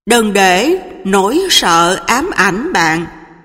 Đừng để nỗi sợ ám ảnh bạn.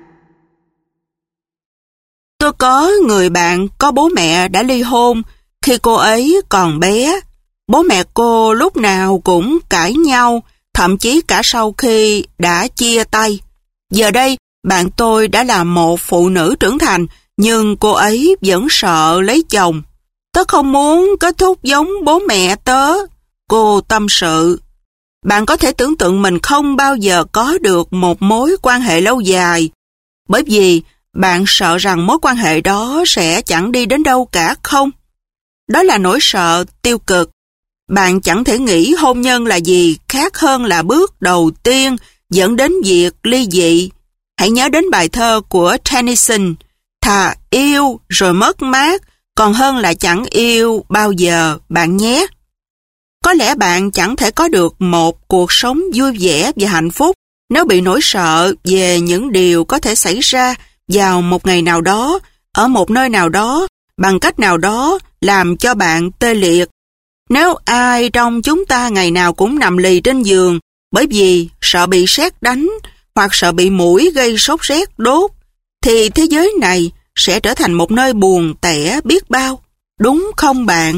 Tôi có người bạn có bố mẹ đã ly hôn khi cô ấy còn bé. Bố mẹ cô lúc nào cũng cãi nhau, thậm chí cả sau khi đã chia tay. Giờ đây, bạn tôi đã là một phụ nữ trưởng thành, nhưng cô ấy vẫn sợ lấy chồng. Tớ không muốn kết thúc giống bố mẹ tớ, cô tâm sự. Bạn có thể tưởng tượng mình không bao giờ có được một mối quan hệ lâu dài, bởi vì bạn sợ rằng mối quan hệ đó sẽ chẳng đi đến đâu cả không? Đó là nỗi sợ tiêu cực. Bạn chẳng thể nghĩ hôn nhân là gì khác hơn là bước đầu tiên dẫn đến việc ly dị. Hãy nhớ đến bài thơ của Tennyson, thà yêu rồi mất mát, còn hơn là chẳng yêu bao giờ bạn nhé. Có lẽ bạn chẳng thể có được một cuộc sống vui vẻ và hạnh phúc nếu bị nỗi sợ về những điều có thể xảy ra vào một ngày nào đó, ở một nơi nào đó, bằng cách nào đó làm cho bạn tê liệt. Nếu ai trong chúng ta ngày nào cũng nằm lì trên giường bởi vì sợ bị sét đánh hoặc sợ bị muỗi gây sốt rét đốt, thì thế giới này sẽ trở thành một nơi buồn tẻ biết bao, đúng không bạn?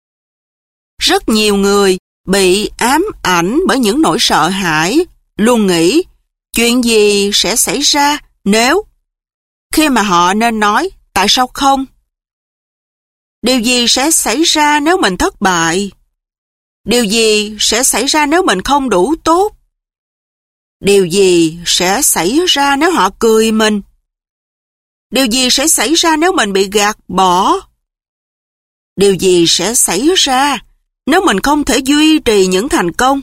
Rất nhiều người bị ám ảnh bởi những nỗi sợ hãi, luôn nghĩ chuyện gì sẽ xảy ra nếu, khi mà họ nên nói tại sao không? Điều gì sẽ xảy ra nếu mình thất bại? Điều gì sẽ xảy ra nếu mình không đủ tốt? Điều gì sẽ xảy ra nếu họ cười mình? Điều gì sẽ xảy ra nếu mình bị gạt bỏ? Điều gì sẽ xảy ra nếu mình không thể duy trì những thành công?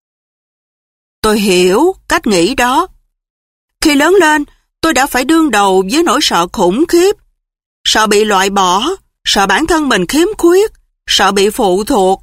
Tôi hiểu cách nghĩ đó. Khi lớn lên, tôi đã phải đương đầu với nỗi sợ khủng khiếp. Sợ bị loại bỏ, sợ bản thân mình khiếm khuyết, sợ bị phụ thuộc.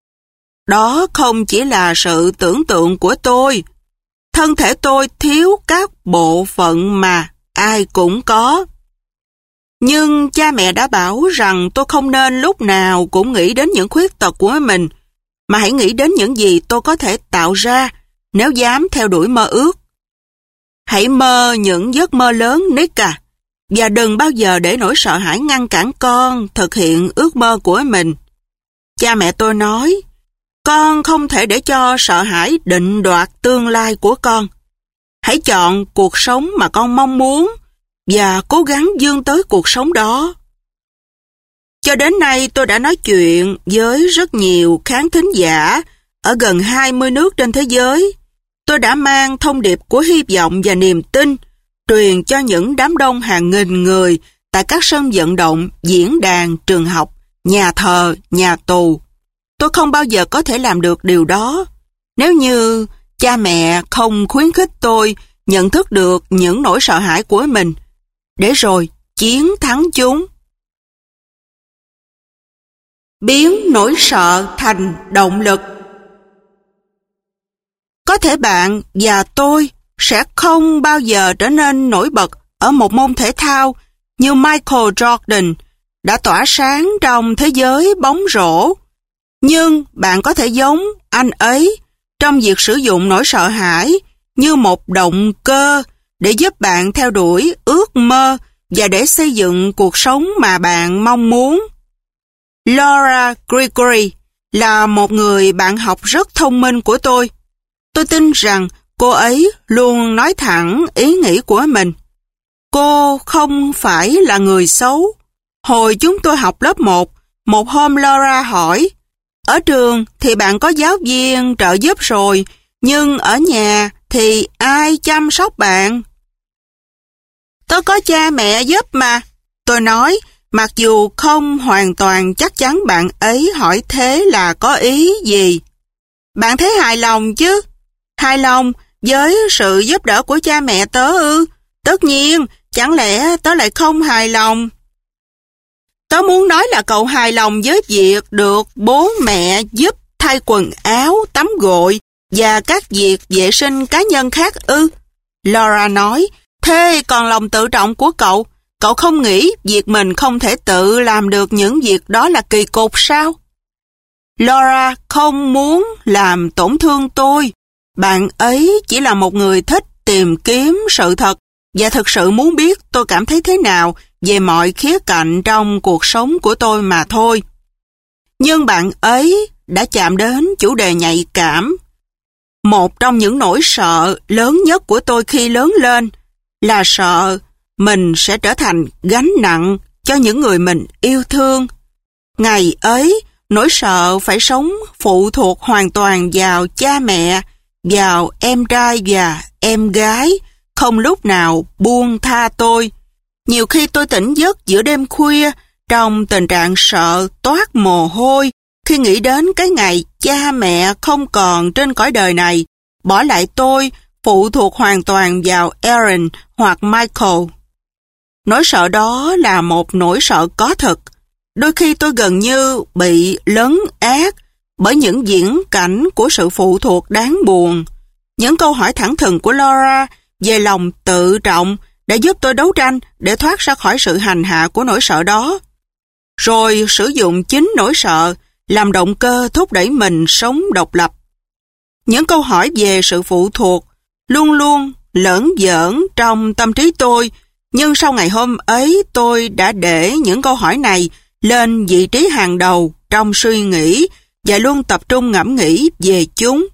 Đó không chỉ là sự tưởng tượng của tôi. Thân thể tôi thiếu các bộ phận mà ai cũng có. Nhưng cha mẹ đã bảo rằng tôi không nên lúc nào cũng nghĩ đến những khuyết tật của mình, mà hãy nghĩ đến những gì tôi có thể tạo ra nếu dám theo đuổi mơ ước. Hãy mơ những giấc mơ lớn, Nick à, và đừng bao giờ để nỗi sợ hãi ngăn cản con thực hiện ước mơ của mình. Cha mẹ tôi nói, con không thể để cho sợ hãi định đoạt tương lai của con. Hãy chọn cuộc sống mà con mong muốn và cố gắng vươn tới cuộc sống đó. Cho đến nay tôi đã nói chuyện với rất nhiều khán thính giả ở gần 20 nước trên thế giới. Tôi đã mang thông điệp của hy vọng và niềm tin truyền cho những đám đông hàng nghìn người tại các sân vận động, diễn đàn, trường học, nhà thờ, nhà tù. Tôi không bao giờ có thể làm được điều đó nếu như cha mẹ không khuyến khích tôi nhận thức được những nỗi sợ hãi của mình, để rồi chiến thắng chúng. Biến nỗi sợ thành động lực. Có thể bạn và tôi sẽ không bao giờ trở nên nổi bật ở một môn thể thao như Michael Jordan đã tỏa sáng trong thế giới bóng rổ. Nhưng bạn có thể giống anh ấy trong việc sử dụng nỗi sợ hãi như một động cơ để giúp bạn theo đuổi ước mơ và để xây dựng cuộc sống mà bạn mong muốn. Laura Gregory là một người bạn học rất thông minh của tôi. Tôi tin rằng cô ấy luôn nói thẳng ý nghĩ của mình. Cô không phải là người xấu. Hồi chúng tôi học lớp 1, một hôm Laura hỏi, ở trường thì bạn có giáo viên trợ giúp rồi, nhưng ở nhà thì ai chăm sóc bạn? Tớ có cha mẹ giúp mà. Tôi nói, mặc dù không hoàn toàn chắc chắn bạn ấy hỏi thế là có ý gì. Bạn thấy hài lòng chứ? Hài lòng với sự giúp đỡ của cha mẹ tớ ư? Tất nhiên, chẳng lẽ tớ lại không hài lòng? Tớ muốn nói là cậu hài lòng với việc được bố mẹ giúp thay quần áo, tắm gội và các việc vệ sinh cá nhân khác ư? Laura nói, thế còn lòng tự trọng của cậu? Cậu không nghĩ việc mình không thể tự làm được những việc đó là kỳ cục sao? Laura không muốn làm tổn thương tôi. bạn ấy chỉ là một người thích tìm kiếm sự thật và thực sự muốn biết tôi cảm thấy thế nào về mọi khía cạnh trong cuộc sống của tôi mà thôi. Nhưng bạn ấy đã chạm đến chủ đề nhạy cảm. Một trong những nỗi sợ lớn nhất của tôi khi lớn lên là sợ mình sẽ trở thành gánh nặng cho những người mình yêu thương. Ngày ấy, nỗi sợ phải sống phụ thuộc hoàn toàn vào cha mẹ, vào em trai và em gái, không lúc nào buông tha tôi. Nhiều khi tôi tỉnh giấc giữa đêm khuya trong tình trạng sợ toát mồ hôi khi nghĩ đến cái ngày cha mẹ không còn trên cõi đời này, bỏ lại tôi phụ thuộc hoàn toàn vào Aaron hoặc Michael. Nỗi sợ đó là một nỗi sợ có thực. Đôi khi tôi gần như bị lấn át bởi những diễn cảnh của sự phụ thuộc đáng buồn. Những câu hỏi thẳng thừng của Laura về lòng tự trọng đã giúp tôi đấu tranh để thoát ra khỏi sự hành hạ của nỗi sợ đó. Rồi sử dụng chính nỗi sợ làm động cơ thúc đẩy mình sống độc lập. Những câu hỏi về sự phụ thuộc luôn luôn lởn vởn trong tâm trí tôi, nhưng sau ngày hôm ấy tôi đã để những câu hỏi này lên vị trí hàng đầu trong suy nghĩ và luôn tập trung ngẫm nghĩ về chúng.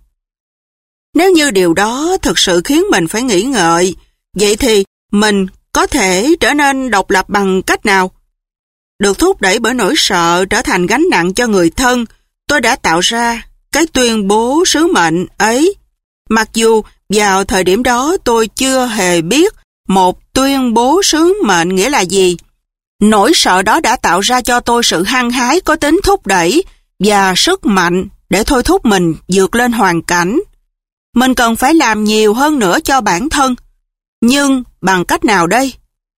Nếu như điều đó thực sự khiến mình phải nghĩ ngợi, vậy thì mình có thể trở nên độc lập bằng cách nào? Được thúc đẩy bởi nỗi sợ trở thành gánh nặng cho người thân, tôi đã tạo ra cái tuyên bố sứ mệnh ấy. Mặc dù vào thời điểm đó tôi chưa hề biết một tuyên bố sứ mệnh nghĩa là gì. Nỗi sợ đó đã tạo ra cho tôi sự hăng hái có tính thúc đẩy và sức mạnh để thôi thúc mình vượt lên hoàn cảnh. Mình cần phải làm nhiều hơn nữa cho bản thân. Nhưng bằng cách nào đây?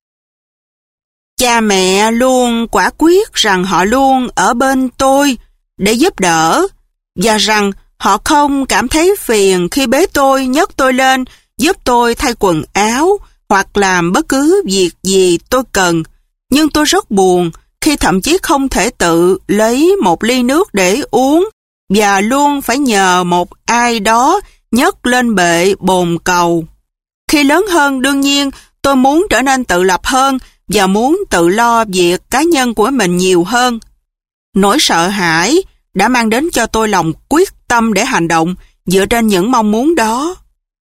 Cha mẹ luôn quả quyết rằng họ luôn ở bên tôi để giúp đỡ và rằng họ không cảm thấy phiền khi bế tôi, nhấc tôi lên, giúp tôi thay quần áo hoặc làm bất cứ việc gì tôi cần. Nhưng tôi rất buồn khi thậm chí không thể tự lấy một ly nước để uống và luôn phải nhờ một ai đó nhấc lên bệ bồn cầu. Khi lớn hơn, đương nhiên, tôi muốn trở nên tự lập hơn và muốn tự lo việc cá nhân của mình nhiều hơn. Nỗi sợ hãi đã mang đến cho tôi lòng quyết tâm để hành động dựa trên những mong muốn đó.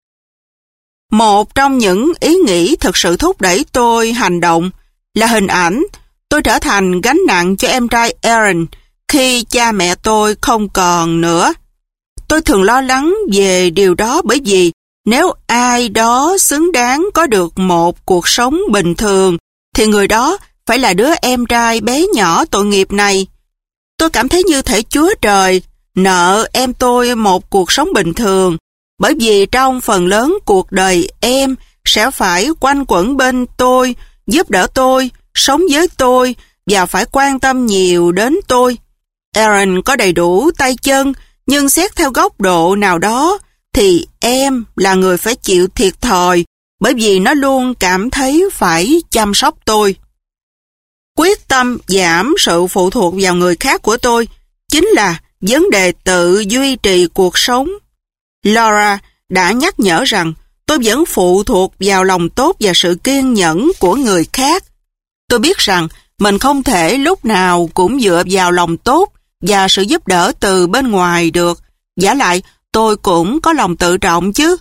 Một trong những ý nghĩ thực sự thúc đẩy tôi hành động là hình ảnh tôi trở thành gánh nặng cho em trai Aaron khi cha mẹ tôi không còn nữa. Tôi thường lo lắng về điều đó bởi vì nếu ai đó xứng đáng có được một cuộc sống bình thường thì người đó phải là đứa em trai bé nhỏ tội nghiệp này. Tôi cảm thấy như thể Chúa Trời nợ em tôi một cuộc sống bình thường, bởi vì trong phần lớn cuộc đời em sẽ phải quanh quẩn bên tôi, giúp đỡ tôi, sống với tôi và phải quan tâm nhiều đến tôi. Aaron có đầy đủ tay chân, nhưng xét theo góc độ nào đó thì em là người phải chịu thiệt thòi bởi vì nó luôn cảm thấy phải chăm sóc tôi. Quyết tâm giảm sự phụ thuộc vào người khác của tôi chính là vấn đề tự duy trì cuộc sống. Laura đã nhắc nhở rằng tôi vẫn phụ thuộc vào lòng tốt và sự kiên nhẫn của người khác. Tôi biết rằng mình không thể lúc nào cũng dựa vào lòng tốt và sự giúp đỡ từ bên ngoài được. Vả lại, tôi cũng có lòng tự trọng chứ.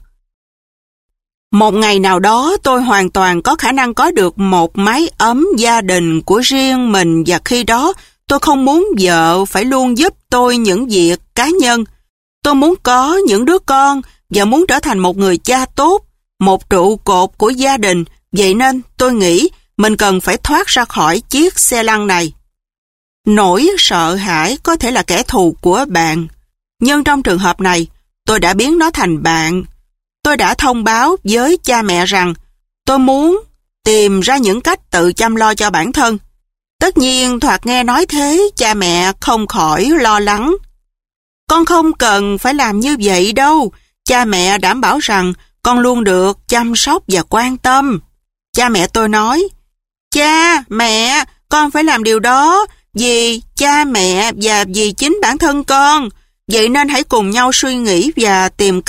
Một ngày nào đó tôi hoàn toàn có khả năng có được một mái ấm gia đình của riêng mình và khi đó tôi không muốn vợ phải luôn giúp tôi những việc cá nhân. Tôi muốn có những đứa con và muốn trở thành một người cha tốt, một trụ cột của gia đình. Vậy nên tôi nghĩ mình cần phải thoát ra khỏi chiếc xe lăn này. Nỗi sợ hãi có thể là kẻ thù của bạn, nhưng trong trường hợp này tôi đã biến nó thành bạn. Tôi đã thông báo với cha mẹ rằng tôi muốn tìm ra những cách tự chăm lo cho bản thân. Tất nhiên thoạt nghe nói thế, cha mẹ không khỏi lo lắng. Con không cần phải làm như vậy đâu. Cha mẹ đảm bảo rằng con luôn được chăm sóc và quan tâm. Cha mẹ tôi nói, cha, mẹ, con phải làm điều đó vì cha mẹ và vì chính bản thân con. Vậy nên hãy cùng nhau suy nghĩ và tìm cách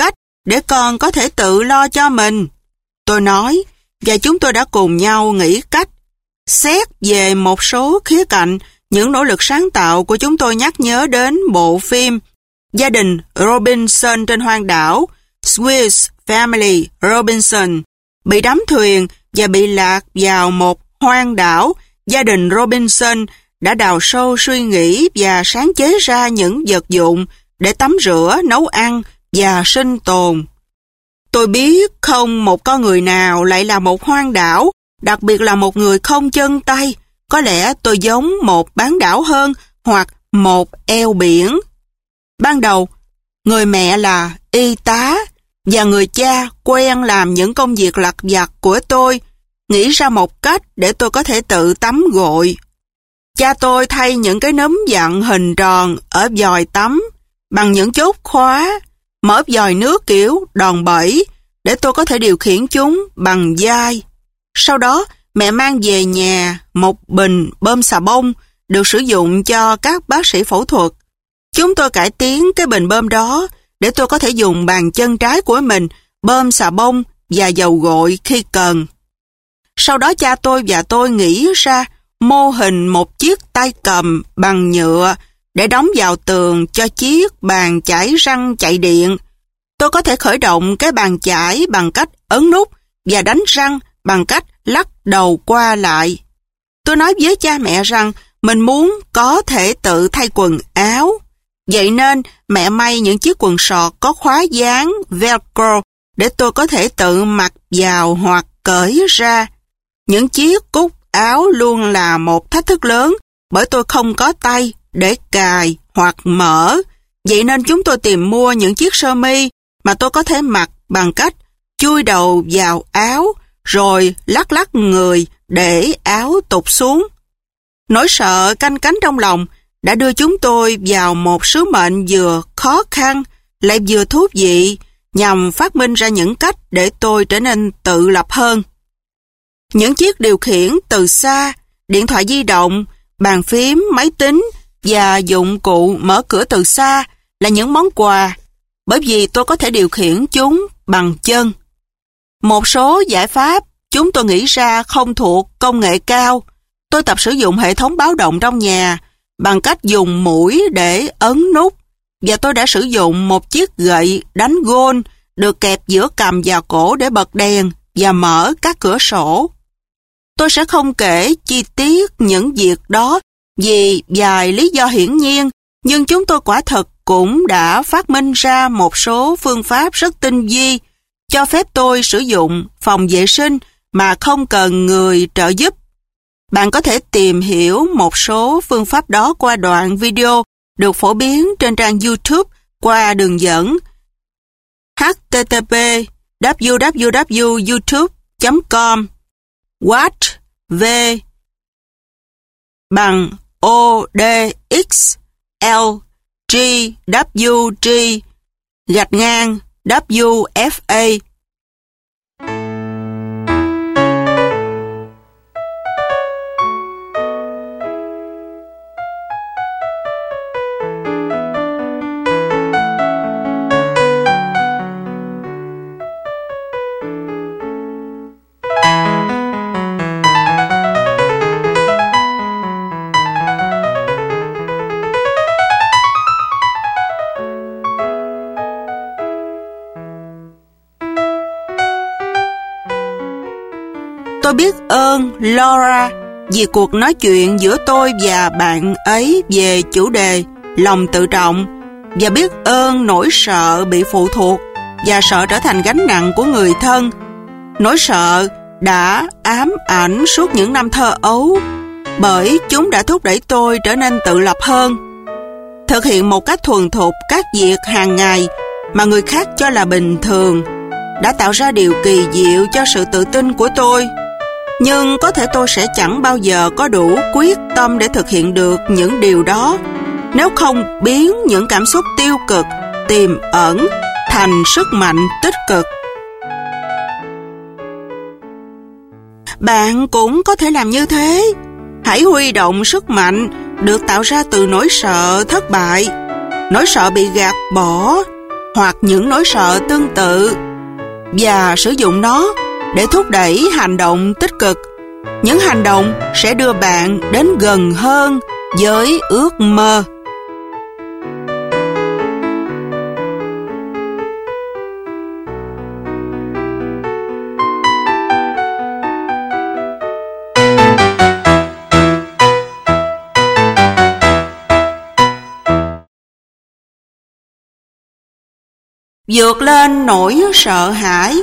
để con có thể tự lo cho mình. Tôi nói, và chúng tôi đã cùng nhau nghĩ cách. Xét về một số khía cạnh, những nỗ lực sáng tạo của chúng tôi nhắc nhớ đến bộ phim Gia đình Robinson trên hoang đảo, Swiss Family Robinson, bị đắm thuyền và bị lạc vào một hoang đảo. Gia đình Robinson đã đào sâu suy nghĩ và sáng chế ra những vật dụng để tắm rửa, nấu ăn và sinh tồn. Tôi biết không một con người nào lại là một hoang đảo, đặc biệt là một người không chân tay. Có lẽ tôi giống một bán đảo hơn hoặc một eo biển. Ban đầu, người mẹ là y tá và người cha quen làm những công việc lặt vặt của tôi, nghĩ ra một cách để tôi có thể tự tắm gội. Cha tôi thay những cái nấm vặn hình tròn ở vòi tắm bằng những chốt khóa, mở vòi nước kiểu đòn bẩy để tôi có thể điều khiển chúng bằng vai. Sau đó, mẹ mang về nhà một bình bơm xà bông được sử dụng cho các bác sĩ phẫu thuật. Chúng tôi cải tiến cái bình bơm đó để tôi có thể dùng bàn chân trái của mình bơm xà bông và dầu gội khi cần. Sau đó cha tôi và tôi nghĩ ra mô hình một chiếc tay cầm bằng nhựa để đóng vào tường cho chiếc bàn chải răng chạy điện. Tôi có thể khởi động cái bàn chải bằng cách ấn nút và đánh răng bằng cách lắc đầu qua lại. Tôi nói với cha mẹ rằng mình muốn có thể tự thay quần áo. Vậy nên mẹ may những chiếc quần sọt có khóa dán Velcro để tôi có thể tự mặc vào hoặc cởi ra. Những chiếc cúc áo luôn là một thách thức lớn bởi tôi không có tay để cài hoặc mở. Vậy nên chúng tôi tìm mua những chiếc sơ mi mà tôi có thể mặc bằng cách chui đầu vào áo rồi lắc lắc người để áo tụt xuống. Nỗi sợ canh cánh trong lòng đã đưa chúng tôi vào một sứ mệnh vừa khó khăn lại vừa thú vị nhằm phát minh ra những cách để tôi trở nên tự lập hơn. Những chiếc điều khiển từ xa, điện thoại di động, bàn phím, máy tính và dụng cụ mở cửa từ xa là những món quà bởi vì tôi có thể điều khiển chúng bằng chân. Một số giải pháp chúng tôi nghĩ ra không thuộc công nghệ cao. Tôi tập sử dụng hệ thống báo động trong nhà bằng cách dùng mũi để ấn nút và tôi đã sử dụng một chiếc gậy đánh gôn được kẹp giữa cằm và cổ để bật đèn và mở các cửa sổ. Tôi sẽ không kể chi tiết những việc đó vì vài lý do hiển nhiên, nhưng chúng tôi quả thật cũng đã phát minh ra một số phương pháp rất tinh vi cho phép tôi sử dụng phòng vệ sinh mà không cần người trợ giúp. Bạn có thể tìm hiểu một số phương pháp đó qua đoạn video được phổ biến trên trang YouTube qua đường dẫn http://www.youtube.com Watch V bằng ODXLGWG_WFA. Tôi biết ơn Laura vì cuộc nói chuyện giữa tôi và bạn ấy về chủ đề lòng tự trọng, và biết ơn nỗi sợ bị phụ thuộc và sợ trở thành gánh nặng của người thân. Nỗi sợ đã ám ảnh suốt những năm thơ ấu bởi chúng đã thúc đẩy tôi trở nên tự lập hơn. Thực hiện một cách thuần thục các việc hàng ngày mà người khác cho là bình thường đã tạo ra điều kỳ diệu cho sự tự tin của tôi. Nhưng có thể tôi sẽ chẳng bao giờ có đủ quyết tâm để thực hiện được những điều đó nếu không biến những cảm xúc tiêu cực tiềm ẩn thành sức mạnh tích cực. Bạn cũng có thể làm như thế. Hãy huy động sức mạnh được tạo ra từ nỗi sợ thất bại, nỗi sợ bị gạt bỏ, hoặc những nỗi sợ tương tự và sử dụng nó để thúc đẩy hành động tích cực. Những hành động sẽ đưa bạn đến gần hơn với ước mơ. Vượt lên nỗi sợ hãi.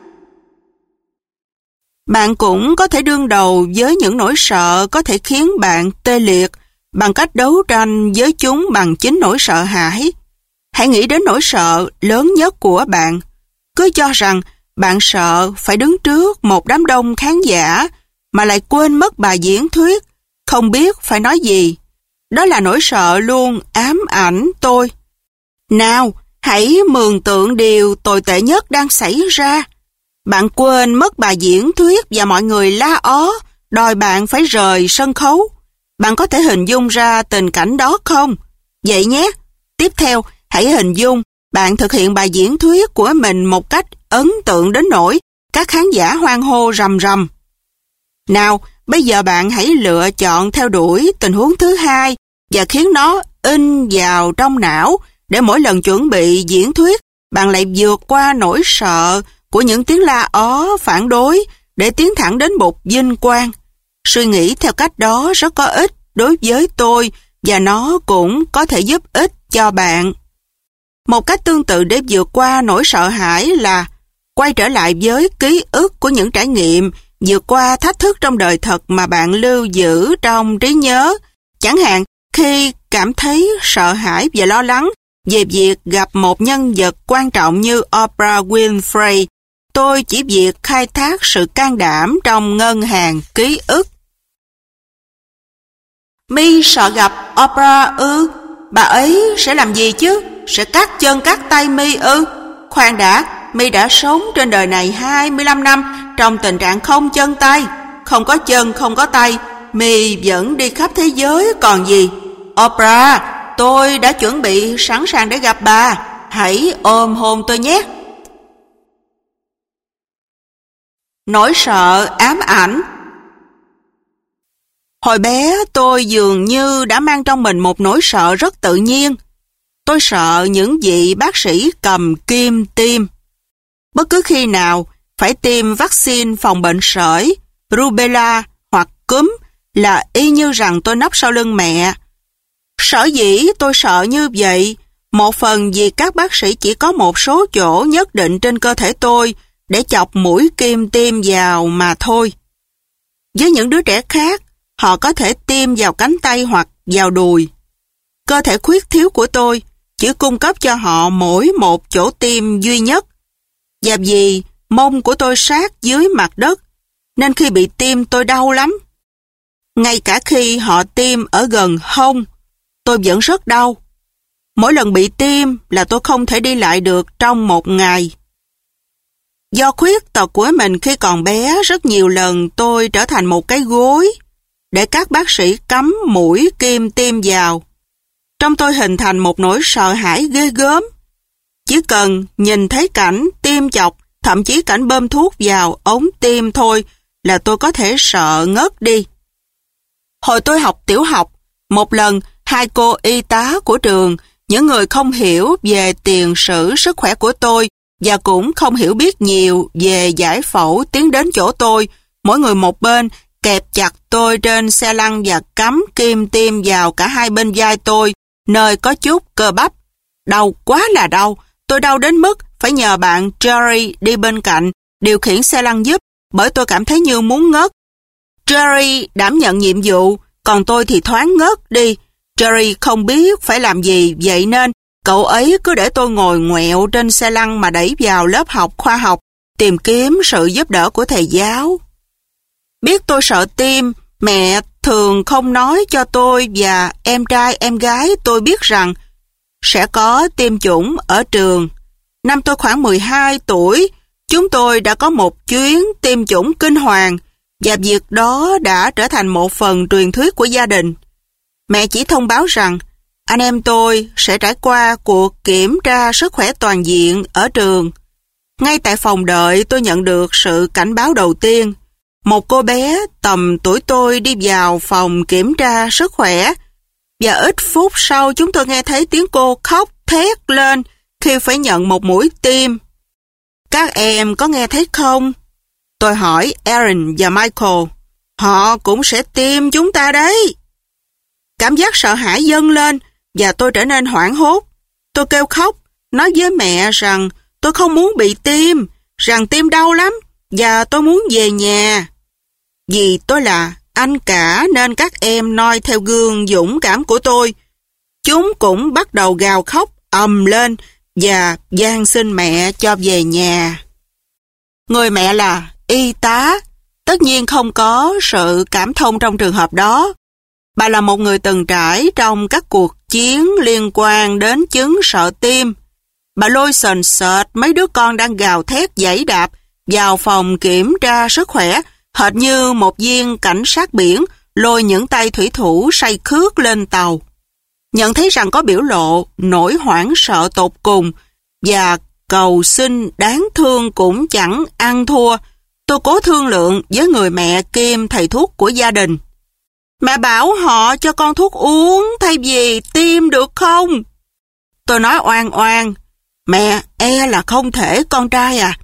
Bạn cũng có thể đương đầu với những nỗi sợ có thể khiến bạn tê liệt bằng cách đấu tranh với chúng bằng chính nỗi sợ hãi. Hãy nghĩ đến nỗi sợ lớn nhất của bạn. Cứ cho rằng bạn sợ phải đứng trước một đám đông khán giả mà lại quên mất bài diễn thuyết, không biết phải nói gì. Đó là nỗi sợ luôn ám ảnh tôi. Nào, hãy mường tượng điều tồi tệ nhất đang xảy ra. Bạn quên mất bài diễn thuyết và mọi người la ó, đòi bạn phải rời sân khấu. Bạn có thể hình dung ra tình cảnh đó không? Vậy nhé. Tiếp theo, hãy hình dung bạn thực hiện bài diễn thuyết của mình một cách ấn tượng đến nỗi các khán giả hoan hô rầm rầm. Nào, bây giờ bạn hãy lựa chọn theo đuổi tình huống thứ hai và khiến nó in vào trong não để mỗi lần chuẩn bị diễn thuyết, bạn lại vượt qua nỗi sợ của những tiếng la ó phản đối để tiến thẳng đến bục vinh quang. Suy nghĩ theo cách đó rất có ích đối với tôi và nó cũng có thể giúp ích cho bạn. Một cách tương tự để vượt qua nỗi sợ hãi là quay trở lại với ký ức của những trải nghiệm, vượt qua thách thức trong đời thật mà bạn lưu giữ trong trí nhớ. Chẳng hạn khi cảm thấy sợ hãi và lo lắng về việc gặp một nhân vật quan trọng như Oprah Winfrey, tôi chỉ việc khai thác sự can đảm trong ngân hàng ký ức. My sợ gặp Oprah ư? Bà ấy sẽ làm gì chứ? Sẽ cắt chân cắt tay My ư? Khoan đã, My đã sống trên đời này 25 năm trong tình trạng không chân tay. Không có chân, không có tay, My vẫn đi khắp thế giới còn gì. Oprah, tôi đã chuẩn bị sẵn sàng để gặp bà. Hãy ôm hôn tôi nhé. Nỗi sợ ám ảnh. Hồi bé tôi dường như đã mang trong mình một nỗi sợ rất tự nhiên. Tôi sợ những vị bác sĩ cầm kim tiêm. Bất cứ khi nào phải tiêm vaccine phòng bệnh sởi, rubella hoặc cúm là y như rằng tôi nấp sau lưng mẹ. Sở dĩ tôi sợ như vậy, một phần vì các bác sĩ chỉ có một số chỗ nhất định trên cơ thể tôi để chọc mũi kim tiêm vào mà thôi. Với những đứa trẻ khác, họ có thể tiêm vào cánh tay hoặc vào đùi. Cơ thể khuyết thiếu của tôi chỉ cung cấp cho họ mỗi một chỗ tiêm duy nhất. Và vì mông của tôi sát dưới mặt đất, nên khi bị tiêm tôi đau lắm. Ngay cả khi họ tiêm ở gần hông, tôi vẫn rất đau. Mỗi lần bị tiêm là tôi không thể đi lại được trong một ngày. Do khuyết tật của mình khi còn bé, rất nhiều lần tôi trở thành một cái gối để các bác sĩ cắm mũi kim tiêm vào. Trong tôi hình thành một nỗi sợ hãi ghê gớm. Chỉ cần nhìn thấy cảnh tiêm chọc, thậm chí cảnh bơm thuốc vào ống tiêm thôi là tôi có thể sợ ngất đi. Hồi tôi học tiểu học, một lần hai cô y tá của trường, những người không hiểu về tiền sử sức khỏe của tôi và cũng không hiểu biết nhiều về giải phẫu tiến đến chỗ tôi, mỗi người một bên, kẹp chặt tôi trên xe lăn và cắm kim tiêm vào cả hai bên vai tôi, nơi có chút cơ bắp. Đau quá là đau, tôi đau đến mức phải nhờ bạn Jerry đi bên cạnh, điều khiển xe lăn giúp, bởi tôi cảm thấy như muốn ngất. Jerry đảm nhận nhiệm vụ, còn tôi thì thoáng ngất đi. Jerry không biết phải làm gì, vậy nên cậu ấy cứ để tôi ngồi ngoẹo trên xe lăn mà đẩy vào lớp học khoa học, tìm kiếm sự giúp đỡ của thầy giáo. Biết tôi sợ tiêm, mẹ thường không nói cho tôi và em trai em gái tôi biết rằng sẽ có tiêm chủng ở trường. Năm tôi khoảng 12 tuổi, chúng tôi đã có một chuyến tiêm chủng kinh hoàng và việc đó đã trở thành một phần truyền thuyết của gia đình. Mẹ chỉ thông báo rằng anh em tôi sẽ trải qua cuộc kiểm tra sức khỏe toàn diện ở trường. Ngay tại phòng đợi tôi nhận được sự cảnh báo đầu tiên. Một cô bé tầm tuổi tôi đi vào phòng kiểm tra sức khỏe và ít phút sau chúng tôi nghe thấy tiếng cô khóc thét lên khi phải nhận một mũi tiêm. Các em có nghe thấy không? Tôi hỏi Aaron và Michael. Họ cũng sẽ tiêm chúng ta đấy. Cảm giác sợ hãi dâng lên và tôi trở nên hoảng hốt. Tôi kêu khóc, nói với mẹ rằng tôi không muốn bị tiêm, rằng tiêm đau lắm và tôi muốn về nhà. Vì tôi là anh cả nên các em noi theo gương dũng cảm của tôi. Chúng cũng bắt đầu gào khóc ầm lên và van xin mẹ cho về nhà. Người mẹ là y tá, tất nhiên không có sự cảm thông trong trường hợp đó. Bà là một người từng trải trong các cuộc chiến liên quan đến chứng sợ tiêm. Bà lôi sền sệt mấy đứa con đang gào thét giãy đạp vào phòng kiểm tra sức khỏe, hệt như một viên cảnh sát biển lôi những tay thủy thủ say khướt lên tàu. Nhận thấy rằng có biểu lộ nỗi hoảng sợ tột cùng và cầu xin đáng thương cũng chẳng ăn thua, tôi cố thương lượng với người mẹ kiêm thầy thuốc của gia đình. Mẹ bảo họ cho con thuốc uống thay vì tiêm được không? Tôi nói oan oan, mẹ là không thể con trai à.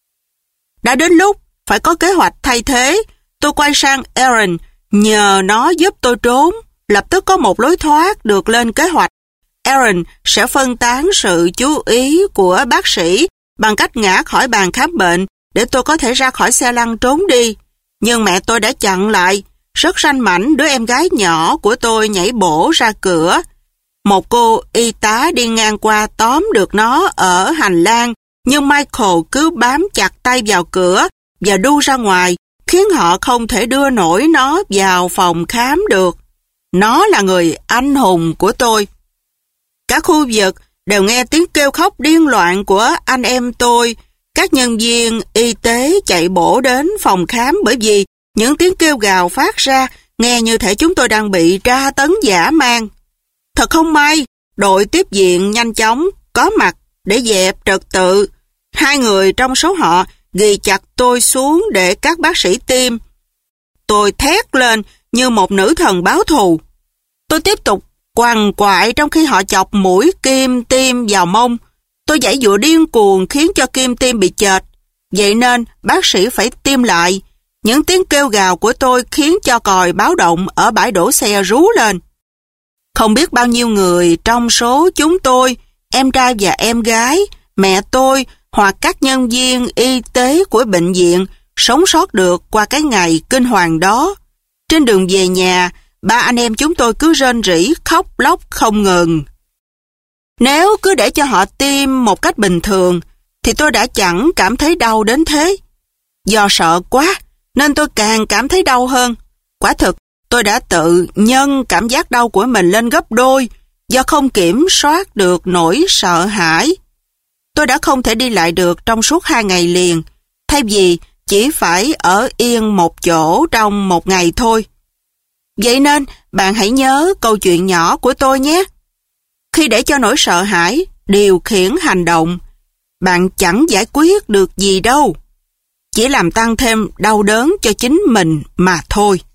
Đã đến lúc phải có kế hoạch thay thế. Tôi quay sang Aaron, nhờ nó giúp tôi trốn. Lập tức có một lối thoát được lên kế hoạch. Aaron sẽ phân tán sự chú ý của bác sĩ bằng cách ngã khỏi bàn khám bệnh để tôi có thể ra khỏi xe lăn trốn đi. Nhưng mẹ tôi đã chặn lại. Rất ranh mảnh, đứa em gái nhỏ của tôi nhảy bổ ra cửa. Một cô y tá đi ngang qua tóm được nó ở hành lang, nhưng Michael cứ bám chặt tay vào cửa và đu ra ngoài, khiến họ không thể đưa nổi nó vào phòng khám được. Nó là người anh hùng của tôi. Cả khu vực đều nghe tiếng kêu khóc điên loạn của anh em tôi. Các nhân viên y tế chạy bổ đến phòng khám bởi vì những tiếng kêu gào phát ra nghe như thể chúng tôi đang bị tra tấn dã man. Thật không may, đội tiếp viện nhanh chóng có mặt để dẹp trật tự. Hai người trong số họ ghì chặt tôi xuống để các bác sĩ tiêm. Tôi thét lên như một nữ thần báo thù. Tôi tiếp tục quằn quại trong khi họ chọc mũi kim tiêm vào mông. Tôi giãy giụa điên cuồng khiến cho kim tiêm bị chệch. Vậy nên bác sĩ phải tiêm lại. Những tiếng kêu gào của tôi khiến cho còi báo động ở bãi đổ xe rú lên. Không biết bao nhiêu người trong số chúng tôi, em trai và em gái, mẹ tôi hoặc các nhân viên y tế của bệnh viện sống sót được qua cái ngày kinh hoàng đó. Trên đường về nhà, ba anh em chúng tôi cứ rên rỉ khóc lóc không ngừng. Nếu cứ để cho họ tiêm một cách bình thường thì tôi đã chẳng cảm thấy đau đến thế. Do sợ quá nên tôi càng cảm thấy đau hơn. Quả thực, tôi đã tự nhân cảm giác đau của mình lên gấp đôi do không kiểm soát được nỗi sợ hãi. Tôi đã không thể đi lại được trong suốt 2 ngày liền, thay vì chỉ phải ở yên một chỗ trong một ngày thôi. Vậy nên, bạn hãy nhớ câu chuyện nhỏ của tôi nhé. Khi để cho nỗi sợ hãi điều khiển hành động, bạn chẳng giải quyết được gì đâu. Chỉ làm tăng thêm đau đớn cho chính mình mà thôi.